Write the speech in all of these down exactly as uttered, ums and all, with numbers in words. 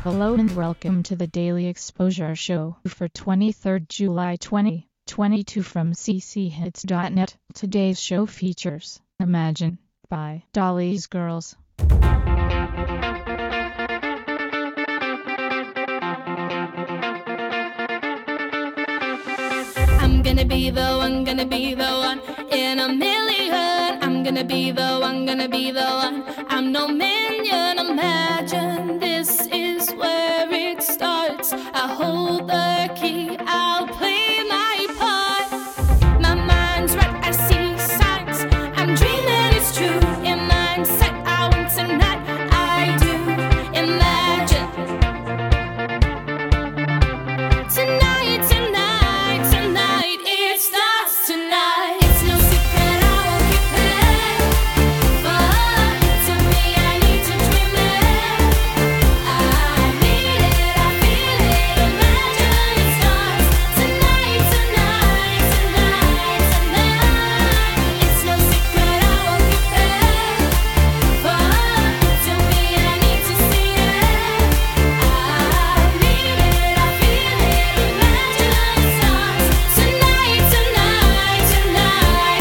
Hello and welcome to the Daily Exposure Show for twenty-third July twenty twenty-two from c c hits dot net. Today's show features Imagine by Dolly's Girls. I'm gonna be the one, gonna be the one in a million. I'm gonna be the one, gonna be the one. I'm no minion. Imagine this is where it starts. I hold the key, I'll play my part. My mind's right, I see signs. I'm dreaming it's true. In mindset, I want tonight. I do imagine tonight, tonight, tonight. It starts tonight. It's no secret, I won't keep it. But to me, I need to dream it. I need it, I feel it. Imagine it starts tonight, tonight, tonight, tonight. It's no secret, I won't keep it. But to me, I need to see it. I need it, I feel it. Imagine it starts tonight, tonight, tonight,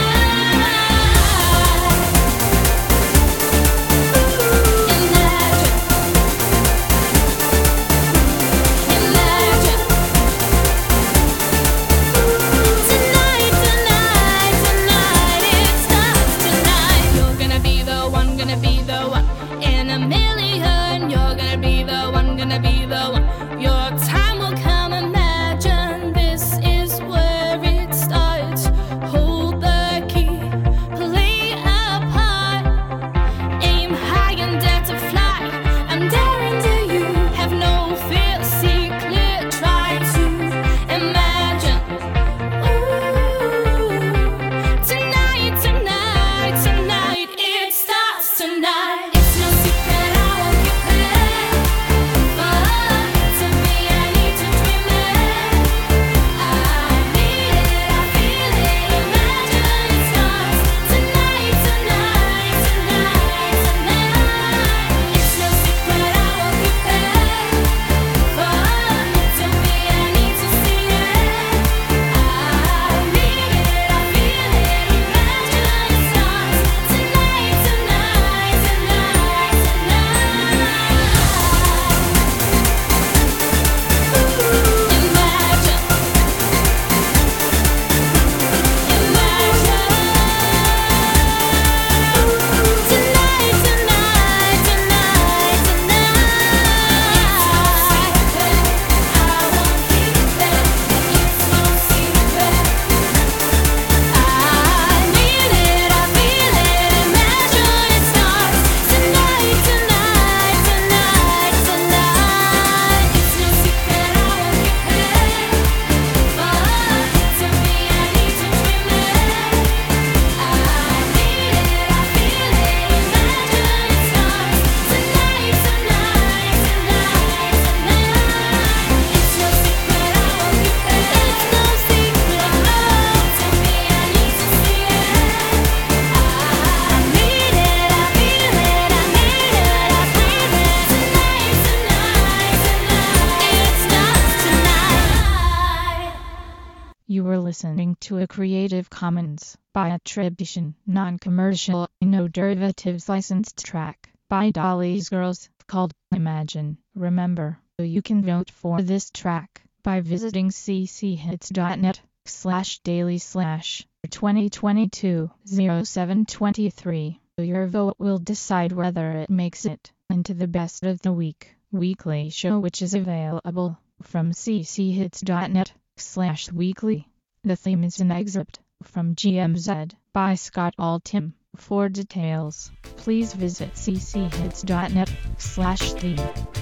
You're gonna be the one, gonna be the one in a million. You're gonna be the one, gonna be the one. Your time will come. Imagine this is where it starts. Hold the key, play a part. Aim high and dare to fly. I'm daring to you. Have no fear, see clear. Try to imagine. Ooh, tonight, tonight, tonight. It starts tonight. It's no secret, I won't keep it. But to me, I need to dream it. I need it, I feel it. Imagine it starts tonight, tonight, tonight, tonight. It's no secret, I won't keep it. But to me, I need to see it. I need it, I feel it. Imagine it starts tonight, tonight, tonight, You were listening to a Creative Commons by attribution, non-commercial, no derivatives licensed track by Dolly's Girls called Imagine. Remember, you can vote for this track by visiting c c hits dot net slash daily slash twenty twenty-two oh seven twenty-three. Your vote will decide whether it makes it into the best of the week weekly show, which is available from c c hits dot net slash weekly. The theme is an excerpt from G M Z by Scott Altham. For details, please visit c c hits dot net slash theme.